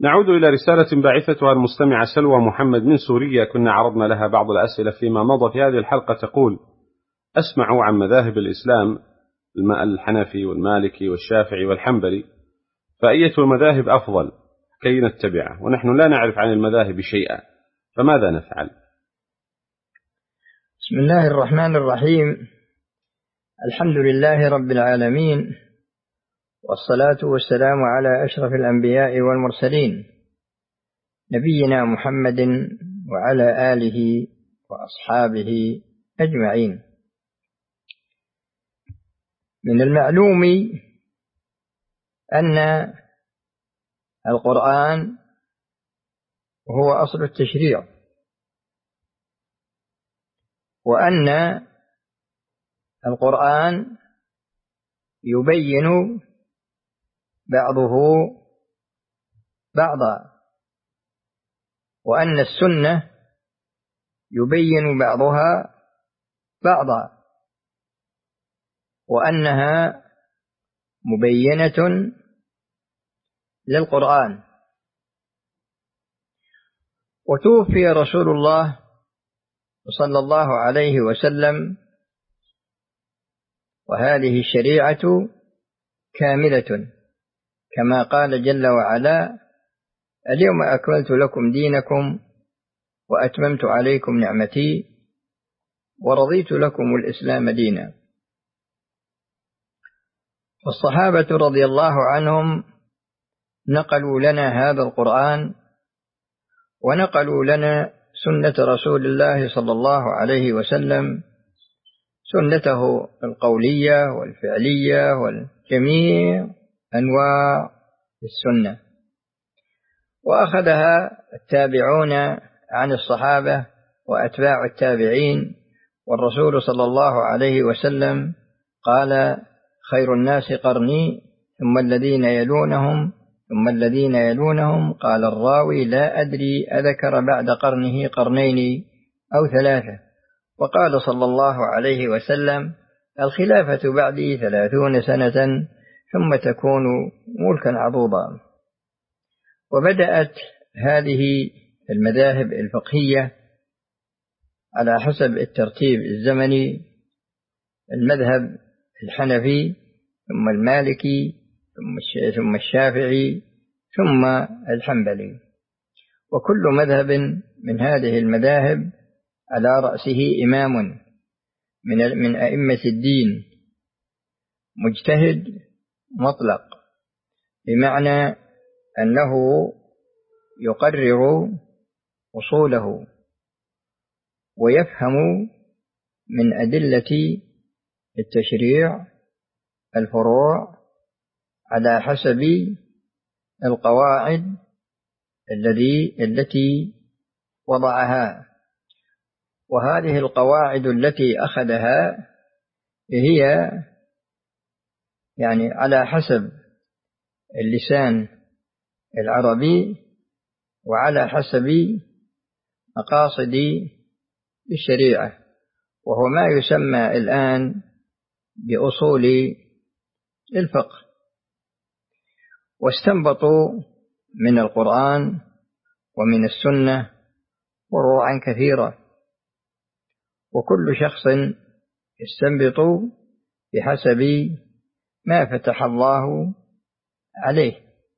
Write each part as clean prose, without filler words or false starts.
نعود إلى رسالة باعثتها المستمعة سلوى محمد من سوريا، كنا عرضنا لها بعض الأسئلة فيما مضى. في هذه الحلقة تقول: أسمع عن مذاهب الإسلام الحنفي والمالكي والشافعي والحنبلي، فأية المذاهب أفضل كي نتبعه؟ ونحن لا نعرف عن المذاهب شيئا، فماذا نفعل؟ بسم الله الرحمن الرحيم. الحمد لله رب العالمين، والصلاة والسلام على أشرف الأنبياء والمرسلين، نبينا محمد وعلى آله وأصحابه أجمعين. من المعلوم أن القرآن هو أصل التشريع، وأن القرآن يبين بعضه بعضا، وأن السنة يبين بعضها بعضا، وأنها مبينة للقرآن. وتوفي رسول الله صلى الله عليه وسلم وهذه الشريعة كاملة، كما قال جل وعلا: اليوم أكملت لكم دينكم وأتممت عليكم نعمتي ورضيت لكم الإسلام دينا. والصحابة رضي الله عنهم نقلوا لنا هذا القرآن، ونقلوا لنا سنة رسول الله صلى الله عليه وسلم، سنته القولية والفعلية والجميع أنواع السنة، وأخذها التابعون عن الصحابة وأتباع التابعين. والرسول صلى الله عليه وسلم قال: خير الناس قرني ثم الذين يلونهم ثم الذين يلونهم. قال الراوي: لا أدري أذكر بعد قرنه قرنين أو ثلاثة. وقال صلى الله عليه وسلم: الخلافة بعدي 30 سنة ثم تكون ملكا عضوضا. وبدأت هذه المذاهب الفقهية على حسب الترتيب الزمني: المذهب الحنفي، ثم المالكي، ثم الشافعي، ثم الحنبلي. وكل مذهب من هذه المذاهب على رأسه إمام من أئمة الدين مجتهد مطلق، بمعنى أنه يقرر أصوله ويفهم من أدلة التشريع الفروع على حسب القواعد التي وضعها. وهذه القواعد التي أخذها هي يعني على حسب اللسان العربي وعلى حسب مقاصد الشريعة، وهو ما يسمى الآن بأصول الفقه. واستنبطوا من القرآن ومن السنة فروعا كثيرة، وكل شخص يستنبط بحسب ما فتح الله عليه.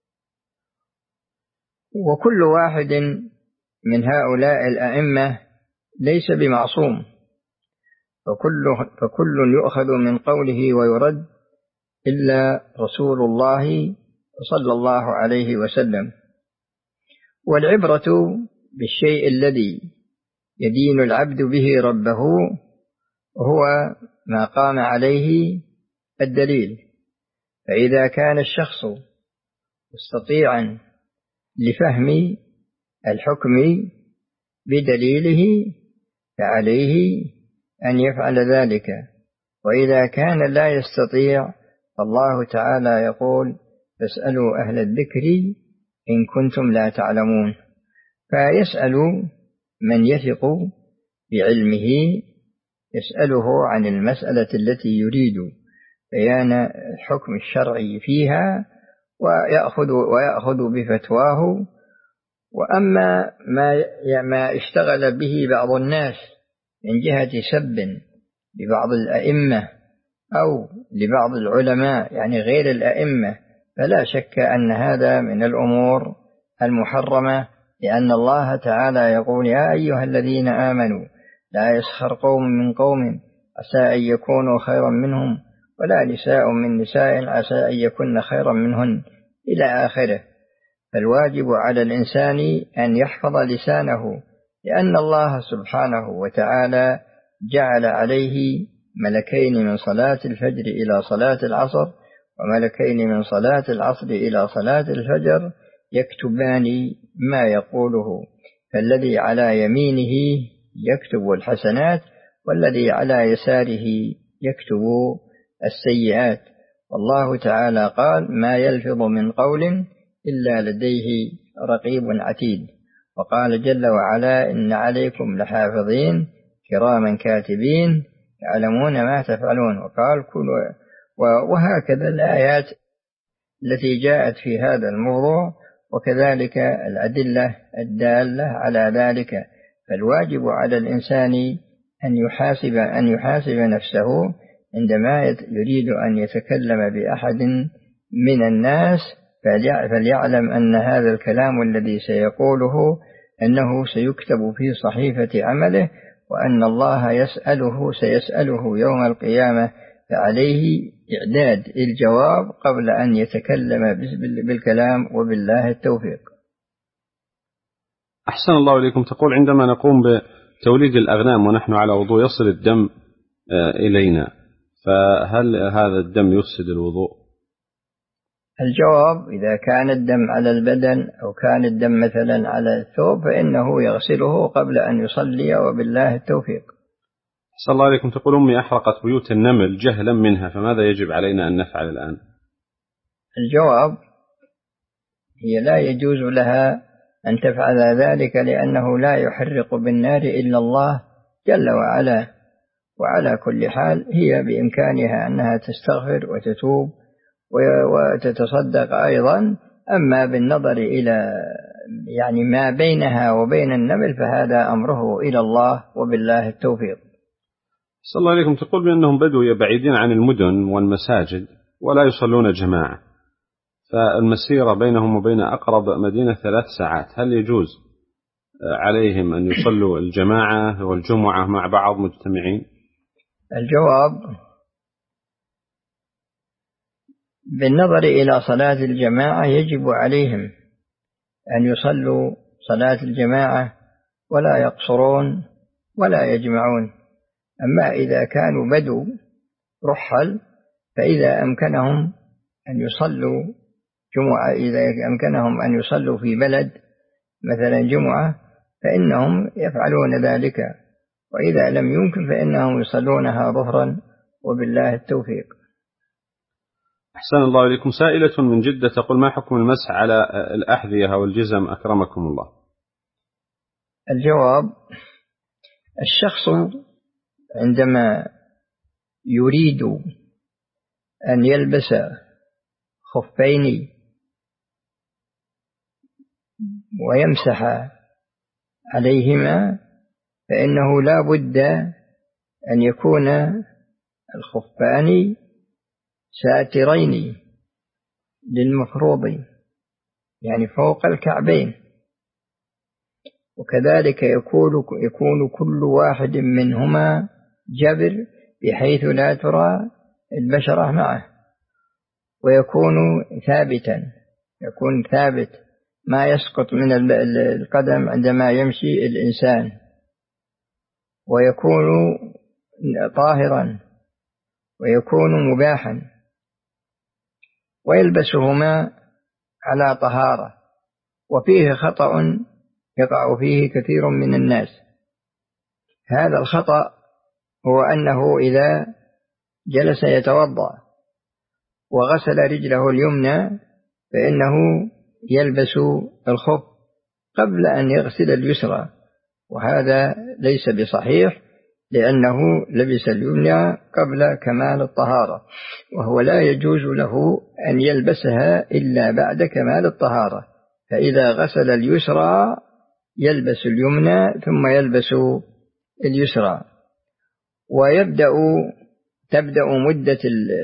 وكل واحد من هؤلاء الأئمة ليس بمعصوم، فكل يؤخذ من قوله ويرد إلا رسول الله صلى الله عليه وسلم. والعبرة بالشيء الذي يدين العبد به ربه هو ما قام عليه الدليل. فإذا كان الشخص مستطيعا لفهم الحكم بدليله فعليه أن يفعل ذلك، وإذا كان لا يستطيع فالله تعالى يقول: فاسألوا أهل الذكر إن كنتم لا تعلمون. فيسأل من يثق بعلمه، يسأله عن المسألة التي يريد بيان الحكم الشرعي فيها، ويأخذ بفتواه وأما ما اشتغل به بعض الناس من جهة سب لبعض الأئمة أو لبعض العلماء يعني غير الأئمة، فلا شك أن هذا من الأمور المحرمة، لأن الله تعالى يقول: يا أيها الذين آمنوا لا يسخر قوم من قوم عسى أن يكونوا خيرا منهم ولا نساء من نساء عسى أن يكن خيرا منهن إلى آخره. فالواجب على الإنسان أن يحفظ لسانه، لأن الله سبحانه وتعالى جعل عليه ملكين من صلاة الفجر إلى صلاة العصر، وملكين من صلاة العصر إلى صلاة الفجر يكتبان ما يقوله، فالذي على يمينه يكتب الحسنات والذي على يساره يكتب السيئات. والله تعالى قال: ما يلفظ من قول إلا لديه رقيب عتيد. وقال جل وعلا: إن عليكم لحافظين كراما كاتبين يعلمون ما تفعلون. وقال: وهكذا الآيات التي جاءت في هذا الموضوع، وكذلك الأدلة الدالة على ذلك. فالواجب على الإنسان أن يحاسب نفسه عندما يريد أن يتكلم بأحد من الناس، فليعلم أن هذا الكلام الذي سيقوله أنه سيكتب في صحيفة عمله، وأن الله سيسأله يوم القيامة، فعليه إعداد الجواب قبل أن يتكلم بالكلام، وبالله التوفيق. أحسن الله إليكم. تقول: عندما نقوم بتوليد الأغنام ونحن على وضوء يصل الدم إلينا، فهل هذا الدم يفسد الوضوء؟ الجواب: إذا كان الدم على البدن أو كان الدم مثلا على الثوب فإنه يغسله قبل أن يصلي، وبالله التوفيق. أحسن الله إليكم. تقول: أمي أحرقت بيوت النمل جهلا منها، فماذا يجب علينا أن نفعل الآن؟ الجواب: هي لا يجوز لها أن تفعل ذلك، لأنه لا يحرق بالنار إلا الله جل وعلا. وعلى كل حال هي بإمكانها أنها تستغفر وتتوب وتتصدق أيضا. أما بالنظر إلى يعني ما بينها وبين النمل فهذا أمره إلى الله، وبالله التوفيق. صلى الله عليكم. تقول بأنهم بدوا بعيدين عن المدن والمساجد ولا يصلون جماعة، فالمسيرة بينهم وبين أقرب مدينة 3 ساعات، هل يجوز عليهم أن يصلوا الجماعة والجمعة مع بعض مجتمعين؟ الجواب: بالنظر إلى صلاة الجماعة يجب عليهم أن يصلوا صلاة الجماعة ولا يقصرون ولا يجمعون. أما إذا كانوا بدو رحل فإذا أمكنهم أن يصلوا جمعة، إذا أمكنهم أن يصلوا في بلد مثلا جمعة فإنهم يفعلون ذلك، وإذا لم يمكن فإنهم يصلونها ظهرا، وبالله التوفيق. أحسن الله إليكم. سائلة من جدة تقول: ما حكم المسح على الأحذية أو الجزم أكرمكم الله؟ الجواب: الشخص عندما يريد أن يلبس خفين ويمسح عليهما فإنه لا بد أن يكون الخفان ساترين للمفروض، يعني فوق الكعبين، وكذلك يكون كل واحد منهما جبر بحيث لا ترى البشرة معه، ويكون ثابتا، يكون ثابت ما يسقط من القدم عندما يمشي الإنسان، ويكون طاهرا ويكون مباحا، ويلبسهما على طهارة. وفيه خطأ يقع فيه كثير من الناس. هذا الخطأ هو أنه إذا جلس يتوضأ وغسل رجله اليمنى فإنه يلبس الخف قبل أن يغسل اليسرى، وهذا ليس بصحيح، لأنه لبس اليمنى قبل كمال الطهارة، وهو لا يجوز له أن يلبسها إلا بعد كمال الطهارة، فإذا غسل اليسرى يلبس اليمنى ثم يلبس اليسرى. تبدأ مدة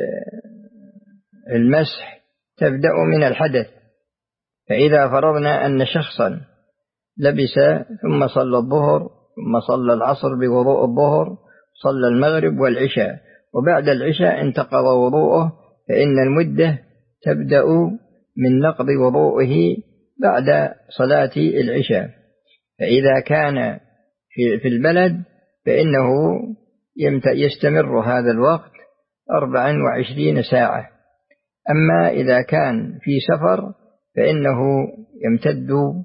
المسح تبدأ من الحدث. فإذا فرضنا أن شخصا لبس ثم صلى الظهر ثم صلى العصر بوضوء الظهر، صلى المغرب والعشاء، وبعد العشاء انتقض وضوءه، فإن المدة تبدأ من نقض وضوءه بعد صلاة العشاء. فإذا كان في البلد فإنه يستمر هذا الوقت 24 ساعة. أما إذا كان في سفر فإنه يمتد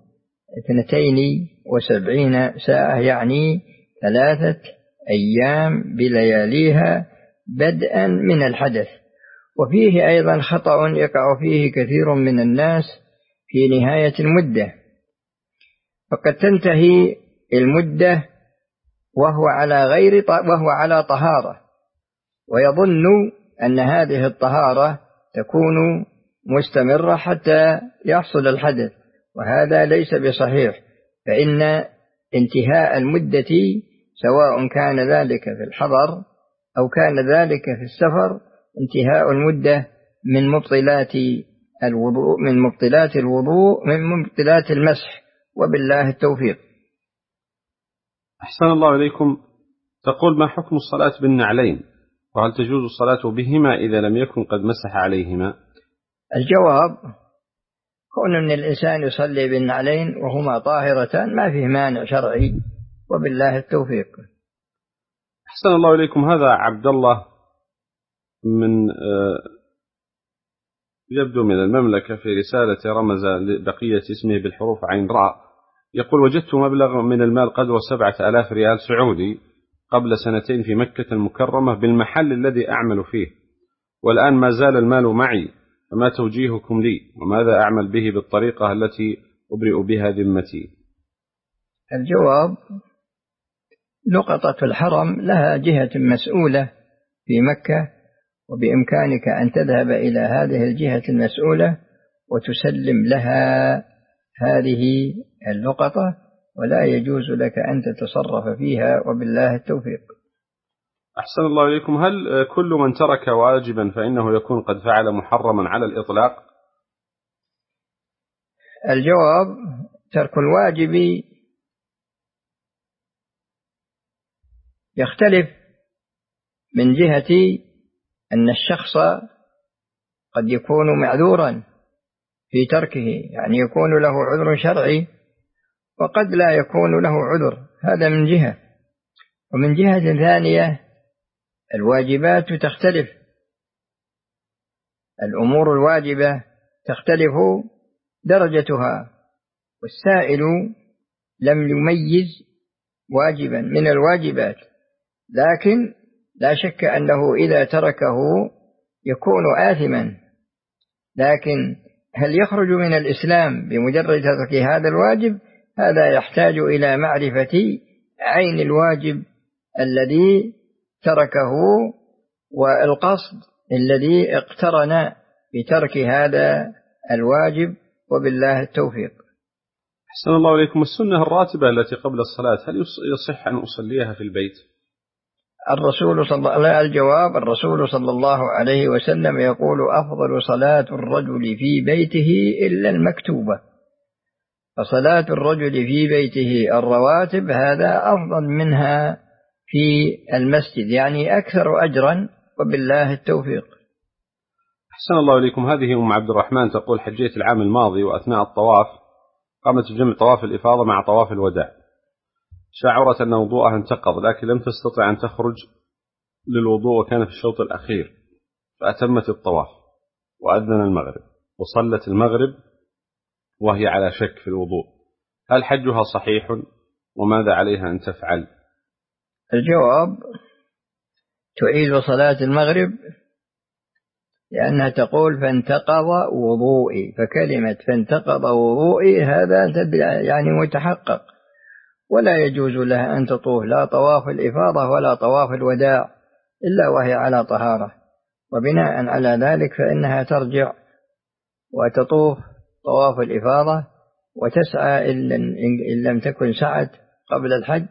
72 ساعة، يعني 3 أيام بلياليها بدءا من الحدث. وفيه أيضا خطأ يقع فيه كثير من الناس في نهاية المدة، فقد تنتهي المدة وهو على طهارة، ويظن أن هذه الطهارة تكون مستمرة حتى يحصل الحدث، وهذا ليس بصحيح. فإن انتهاء المدة سواء كان ذلك في الحضر أو كان ذلك في السفر، انتهاء المدة من مبطلات الوضوء من مبطلات المسح، وبالله التوفيق. أحسن الله إليكم. تقول: ما حكم الصلاة بالنعلين؟ وهل تجوز الصلاة بهما إذا لم يكن قد مسح عليهما؟ الجواب: كون أن الإنسان يصلي بالنعلين وهما طاهرتان ما فيه مانع شرعي، وبالله التوفيق. أحسن الله إليكم. هذا عبد الله من يبدو من المملكة، في رسالة رمز لبقية اسمه بالحروف عين راء، يقول: وجدت مبلغ من المال قدر 7000 ريال سعودي قبل 2 في مكة المكرمة بالمحل الذي أعمل فيه، والآن ما زال المال معي، فما توجيهكم لي؟ وماذا أعمل به بالطريقة التي أبرئ بها ذمتي؟ الجواب: لقطة الحرم لها جهة مسؤولة في مكة، وبإمكانك أن تذهب إلى هذه الجهة المسؤولة وتسلم لها هذه اللقطة، ولا يجوز لك أن تتصرف فيها، وبالله التوفيق. أحسن الله إليكم. هل كل من ترك واجبا فإنه يكون قد فعل محرما على الإطلاق؟ الجواب: ترك الواجب يختلف من جهة أن الشخص قد يكون معذورا في تركه، يعني يكون له عذر شرعي، وقد لا يكون له عذر، هذا من جهة. ومن جهة ثانية الواجبات تختلف، الأمور الواجبة تختلف درجتها، والسائل لم يميز واجبا من الواجبات، لكن لا شك أنه إذا تركه يكون آثما. لكن هل يخرج من الإسلام بمجرد ترك هذا الواجب؟ هذا يحتاج إلى معرفة عين الواجب الذي تركه والقصد الذي اقترن بترك هذا الواجب، وبالله التوفيق. أحسن الله إليكم. السنة الراتبة التي قبل الصلاة هل يصح أن أصليها في البيت؟ الجواب: الرسول صلى الله عليه وسلم يقول: أفضل صلاة الرجل في بيته إلا المكتوبة. فصلاة الرجل في بيته الرواتب هذا أفضل منها في المسجد، يعني أكثر أجرا، وبالله التوفيق. أحسن الله إليكم. هذه أم عبد الرحمن تقول: حجيت العام الماضي، وأثناء الطواف قامت بجمع طواف الإفاضة مع طواف الوداع، شعرت أن وضوءها انتقض، لكن لم تستطع أن تخرج للوضوء، وكان في الشوط الأخير، فأتمت الطواف وأذن المغرب وصلت المغرب وهي على شك في الوضوء، هل حجها صحيح؟ وماذا عليها أن تفعل؟ الجواب: تعيد صلاة المغرب، لأنها تقول: فانتقض وضوئي، فكلمة فانتقض وضوئي هذا يعني متحقق، ولا يجوز لها أن تطوف لا طواف الإفاضة ولا طواف الوداع إلا وهي على طهارة، وبناء على ذلك فإنها ترجع وتطوف طواف الإفاضة وتسعى إن لم تكن سعت قبل الحج،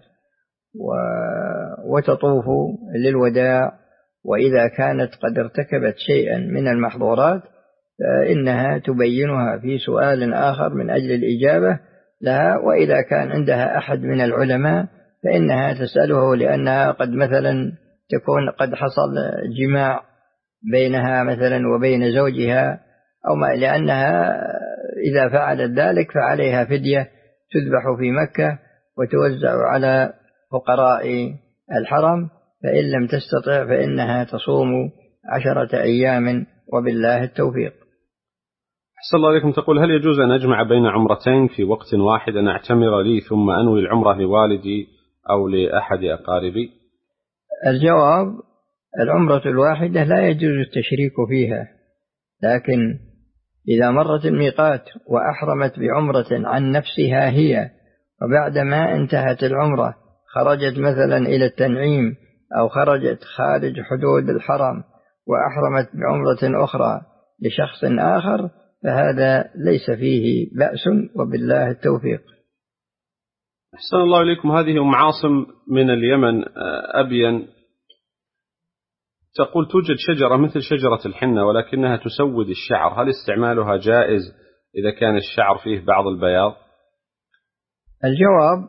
وتطوف للوداع. وإذا كانت قد ارتكبت شيئا من المحظورات فإنها تبينها في سؤال آخر من أجل الإجابة لها. وإذا كان عندها أحد من العلماء فإنها تسأله، لأنها قد مثلا تكون قد حصل جماع بينها مثلا وبين زوجها أو ما، لأنها إذا فعلت ذلك فعليها فدية تذبح في مكة وتوزع على فقراء الحرم. فإن لم تستطع فإنها تصوم 10 أيام، وبالله التوفيق. أحسن الله عليكم. تقول: هل يجوز أن أجمع بين عمرتين في وقت واحد، أن أعتمر لي ثم أنوي العمرة لوالدي أو لأحد أقاربي؟ الجواب: العمرة الواحدة لا يجوز التشريك فيها، لكن إذا مرت الميقات وأحرمت بعمرة عن نفسها هي، وبعدما انتهت العمرة خرجت مثلا إلى التنعيم أو خرجت خارج حدود الحرم وأحرمت بعمرة أخرى لشخص آخر، فهذا ليس فيه بأس، وبالله التوفيق. أحسن الله إليكم. هذه أم عاصم من اليمن أبين، تقول: توجد شجرة مثل شجرة الحنة ولكنها تسود الشعر، هل استعمالها جائز إذا كان الشعر فيه بعض البياض؟ الجواب: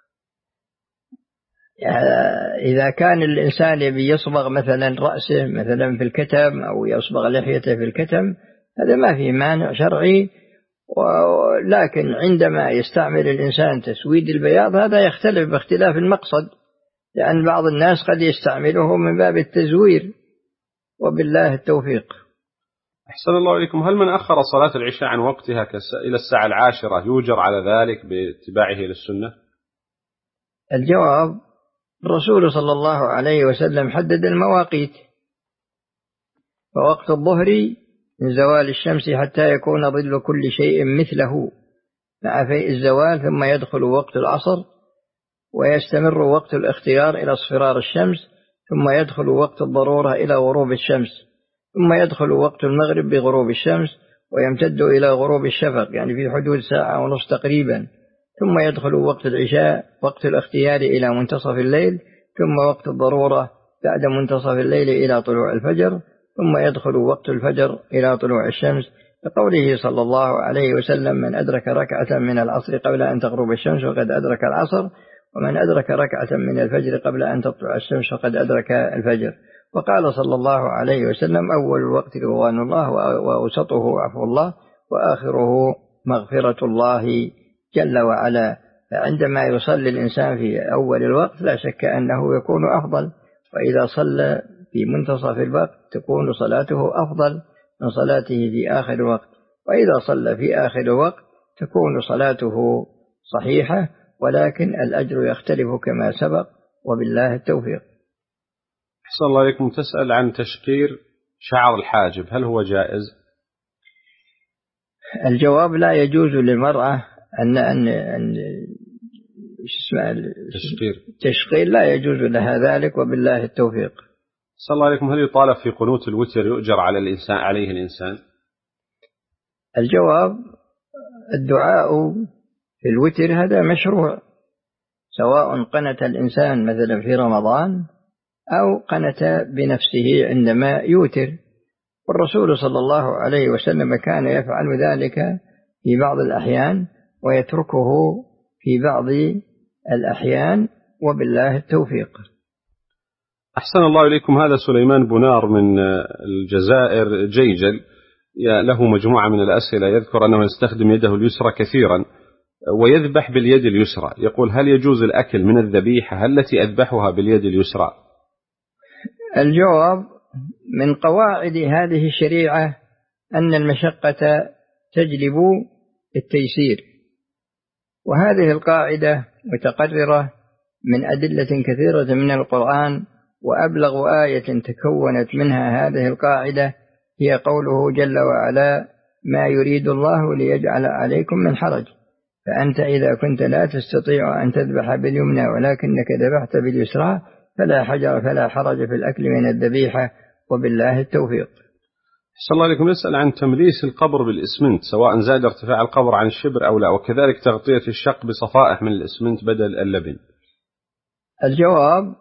إذا كان الإنسان يبي يصبغ مثلا رأسه مثلا في الكتم أو يصبغ لحيته في الكتم، هذا ما فيه مانع شرعي. ولكن عندما يستعمل الإنسان تسويد البياض هذا يختلف باختلاف المقصد، لأن بعض الناس قد يستعمله من باب التزوير، وبالله التوفيق. أحسن الله إليكم. هل من أخر صلاة العشاء عن وقتها إلى الساعة 10 يوجر على ذلك باتباعه للسنة؟ الجواب: الرسول صلى الله عليه وسلم حدد المواقيت، فوقت الظهر من زوال الشمس حتى يكون ظل كل شيء مثله مع فيء الزوال، ثم يدخل وقت العصر ويستمر وقت الاختيار إلى اصفرار الشمس، ثم يدخل وقت الضرورة إلى غروب الشمس، ثم يدخل وقت المغرب بغروب الشمس ويمتد إلى غروب الشفق، يعني في حدود 1.5 ساعة تقريبا، ثم يدخل وقت العشاء وقت الاختيار إلى منتصف الليل، ثم وقت الضرورة بعد منتصف الليل إلى طلوع الفجر، ثم يدخل وقت الفجر إلى طلوع الشمس، لقوله صلى الله عليه وسلم: من أدرك ركعة من العصر قبل أن تغرب الشمس فقد أدرك العصر، ومن أدرك ركعة من الفجر قبل أن تطلع الشمس فقد أدرك الفجر. وقال صلى الله عليه وسلم: أول الوقت رضوان الله، وأوسطه عفو الله، وآخره مغفرة الله جل وعلا. فعندما يصلي الإنسان في أول الوقت لا شك أنه يكون أفضل، وإذا صلى في منتصف الوقت تكون صلاته أفضل من صلاته في آخر الوقت، وإذا صلى في آخر الوقت تكون صلاته صحيحة، ولكن الأجر يختلف كما سبق، وبالله التوفيق. أحسن الله عليكم. تسأل عن تشقير شعر الحاجب، هل هو جائز؟ الجواب: لا يجوز للمرأة أن تشقير لا يجوز لها ذلك، وبالله التوفيق. أحسن الله عليكم. هل يطالب في قنوت الوتر يؤجر عليه الإنسان؟ الجواب: الدعاء في الوتر هذا مشروع، سواء قنت الإنسان مثلا في رمضان أو قنت بنفسه عندما يوتر، والرسول صلى الله عليه وسلم كان يفعل ذلك في بعض الأحيان ويتركه في بعض الأحيان، وبالله التوفيق. أحسن الله إليكم. هذا سليمان بنار من الجزائر جيجل، له مجموعة من الأسئلة، يذكر أنه يستخدم يده اليسرى كثيرا ويذبح باليد اليسرى، يقول: هل يجوز الأكل من الذبيحة التي أذبحها باليد اليسرى؟ الجواب: من قواعد هذه الشريعة أن المشقة تجلب التيسير، وهذه القاعدة متقررة من أدلة كثيرة من القرآن، وأبلغ آية تكونت منها هذه القاعدة هي قوله جل وعلا: ما يريد الله ليجعل عليكم من حرج، فأنت إذا كنت لا تستطيع أن تذبح باليمنى ولكنك ذبحت باليسرى فلا حرج في الأكل من الذبيحة، وبالله التوفيق. أحسن الله عليكم. يسأل عن تمليس القبر بالإسمنت سواء زاد ارتفاع القبر عن الشبر أو لا، وكذلك تغطية الشق بصفائح من الإسمنت بدل اللبن. الجواب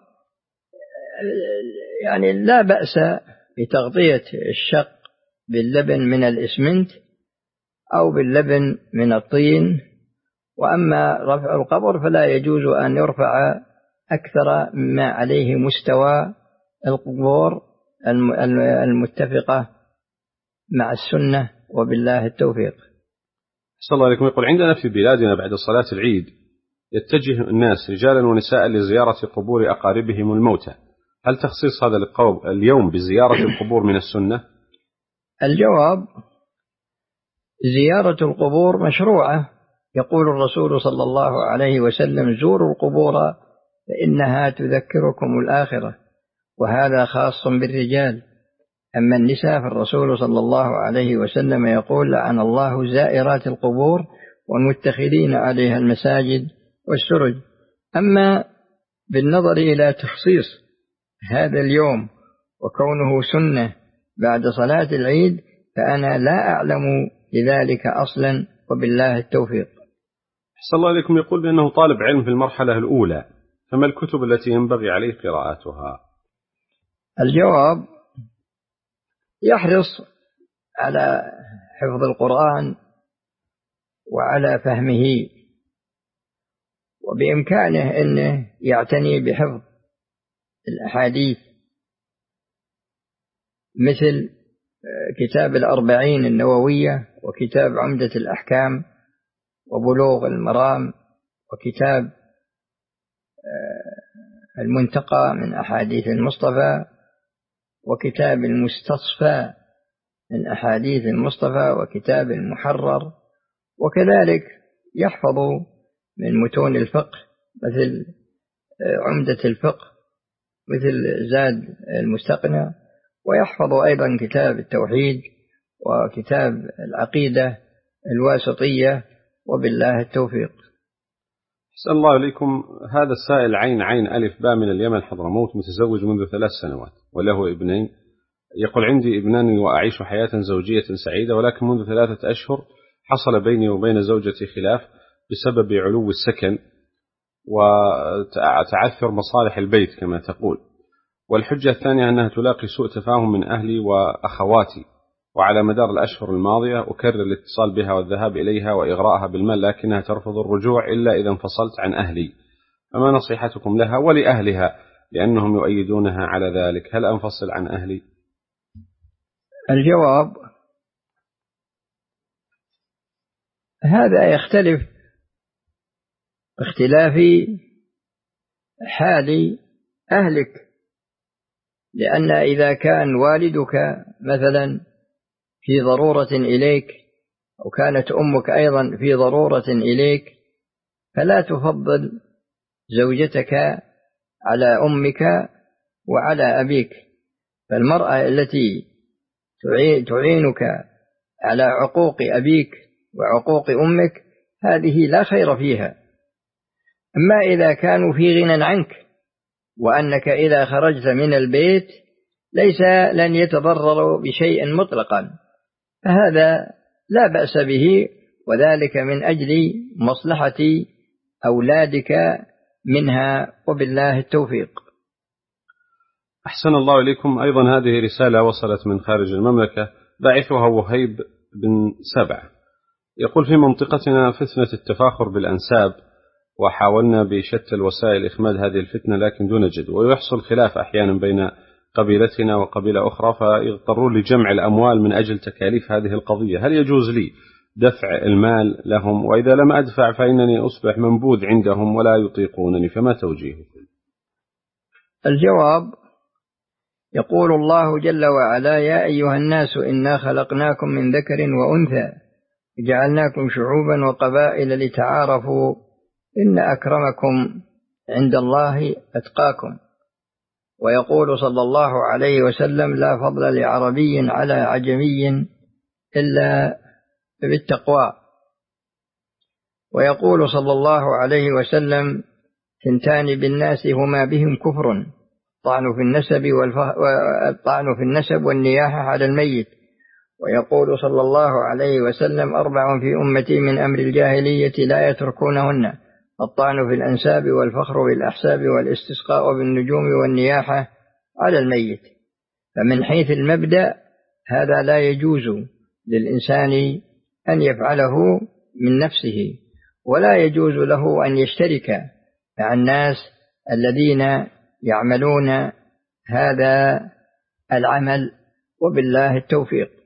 يعني لا بأس بتغطية الشق باللبن من الإسمنت أو باللبن من الطين، وأما رفع القبر فلا يجوز أن يرفع أكثر مما عليه مستوى القبور المتفقة مع السنة، وبالله التوفيق. أحسن الله عليكم. يقول عندنا في بلادنا بعد صلاة العيد يتجه الناس رجالا ونساء لزيارة قبور أقاربهم الموتى، هل تخصيص هذا اليوم بزيارة القبور من السنة؟ الجواب زيارة القبور مشروعة، يقول الرسول صلى الله عليه وسلم: زوروا القبور فإنها تذكركم الآخرة، وهذا خاص بالرجال. أما النساء فالرسول صلى الله عليه وسلم يقول: لعن الله زائرات القبور والمتخذين عليها المساجد والسرج. أما بالنظر إلى تخصيص هذا اليوم وكونه سنة بعد صلاة العيد فأنا لا أعلم لذلك أصلا، وبالله التوفيق. أحسن الله عليكم. يقول بأنه طالب علم في المرحلة الأولى، فما الكتب التي ينبغي عليه قراءتها؟ الجواب يحرص على حفظ القرآن وعلى فهمه، وبإمكانه أنه يعتني بحفظ الأحاديث مثل كتاب الأربعين النووية وكتاب عمدة الأحكام وبلوغ المرام وكتاب المنتقى من أحاديث المصطفى وكتاب المستصفى من أحاديث المصطفى وكتاب المحرر، وكذلك يحفظ من متون الفقه مثل عمدة الفقه مثل زاد المستقنع، ويحفظ أيضا كتاب التوحيد وكتاب العقيدة الواسطية، وبالله التوفيق. أسأل الله عليكم. هذا السائل عين ألف باء من اليمن حضرموت، متزوج منذ 3 سنوات وله ابنين. يقول عندي ابنان وأعيش حياة زوجية سعيدة، ولكن منذ 3 أشهر حصل بيني وبين زوجتي خلاف بسبب علو السكن وتعثر مصالح البيت كما تقول، والحجة الثانية أنها تلاقي سوء تفاهم من أهلي وأخواتي، وعلى مدار الأشهر الماضية أكرر الاتصال بها والذهاب إليها وإغراءها بالمال، لكنها ترفض الرجوع إلا إذا انفصلت عن أهلي، فما نصيحتكم لها ولأهلها لأنهم يؤيدونها على ذلك؟ هل أنفصل عن أهلي؟ الجواب هذا يختلف باختلاف حال أهلك، لأن إذا كان والدك مثلا في ضرورة إليك أو كانت أمك أيضا في ضرورة إليك فلا تفضل زوجتك على أمك وعلى أبيك، فالمرأة التي تعينك على عقوق أبيك وعقوق أمك هذه لا خير فيها. أما إذا كانوا في غنى عنك وأنك إذا خرجت من البيت ليس لن يتضرروا بشيء مطلقا فهذا لا بأس به، وذلك من أجل مصلحة أولادك منها، وبالله التوفيق. أحسن الله إليكم. أيضا هذه رسالة وصلت من خارج المملكة، باعثها وهيب بن 7، يقول في منطقتنا فتنة التفاخر بالأنساب، وحاولنا بشتى الوسائل إخماد هذه الفتنة لكن دون جد، ويحصل خلاف أحيانا بين قبيلتنا وقبيلة أخرى فيضطرون لجمع الأموال من أجل تكاليف هذه القضية، هل يجوز لي دفع المال لهم؟ وإذا لم أدفع فإنني أصبح منبوذ عندهم ولا يطيقونني، فما توجيهكم؟ الجواب يقول الله جل وعلا: يا أيها الناس إنا خلقناكم من ذكر وأنثى وجعلناكم شعوبا وقبائل لتعارفوا إن أكرمكم عند الله أتقاكم. ويقول صلى الله عليه وسلم: لا فضل لعربي على عجمي إلا بالتقوى. ويقول صلى الله عليه وسلم: ثنتان بالناس هما بهم كفر، الطعن في النسب والنياحة على الميت، ويقول صلى الله عليه وسلم: 4 في أمتي من أمر الجاهلية لا يتركونهن: الطعن في الأنساب، والفخر بالأحساب، والاستسقاء بالنجوم، والنياحة على الميت. فمن حيث المبدأ هذا لا يجوز للإنسان أن يفعله من نفسه، ولا يجوز له أن يشترك مع الناس الذين يعملون هذا العمل، وبالله التوفيق.